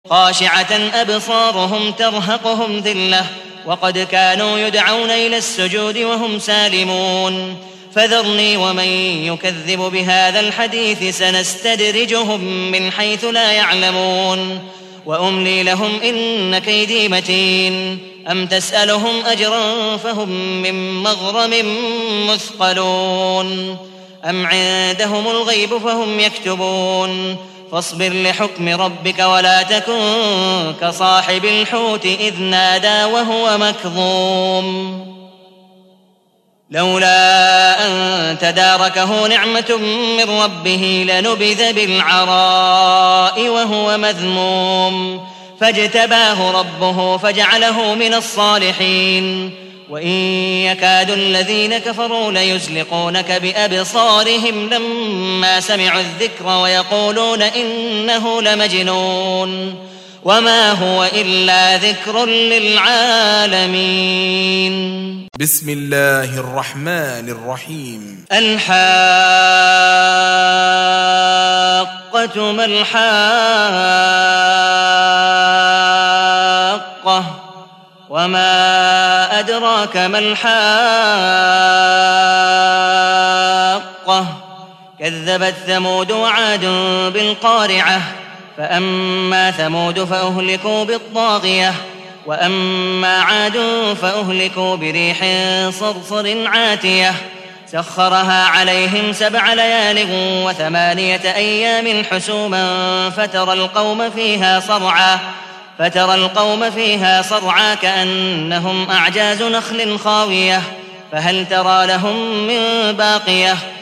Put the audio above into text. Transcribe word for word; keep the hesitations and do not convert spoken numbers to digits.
خاشعة أبصارهم ترهقهم ذلة وقد كانوا يدعون إلى السجود وهم سالمون فذرني ومن يكذب بهذا الحديث سنستدرجهم من حيث لا يعلمون وأملي لهم إن كيدي متين أم تسألهم أجرا فهم من مغرم مثقلون أم عندهم الغيب فهم يكتبون فاصبر لحكم ربك ولا تكن كصاحب الحوت إذ نادى وهو مكظوم لولا أن تداركه نعمة من ربه لنبذ بالعراء وهو مذموم فاجتباه ربه فجعله من الصالحين وإن يكاد الذين كفروا ليزلقونك بأبصارهم لما سمعوا الذكر ويقولون إنه لمجنون وما هو إلا ذكر للعالمين. بسم الله الرحمن الرحيم. الحاقة ما الحاقة وما أدراك ما الحاقة كذبت ثمود وعاد بالقارعة فأما ثمود فأهلكوا بالطاغية وأما عاد فأهلكوا بريح صرصر عاتية سخرها عليهم سبع ليال وثمانية أيام حسوما فترى القوم فيها صرعا فترى القوم فيها صرعا كأنهم أعجاز نخل خاوية فهل ترى لهم من باقية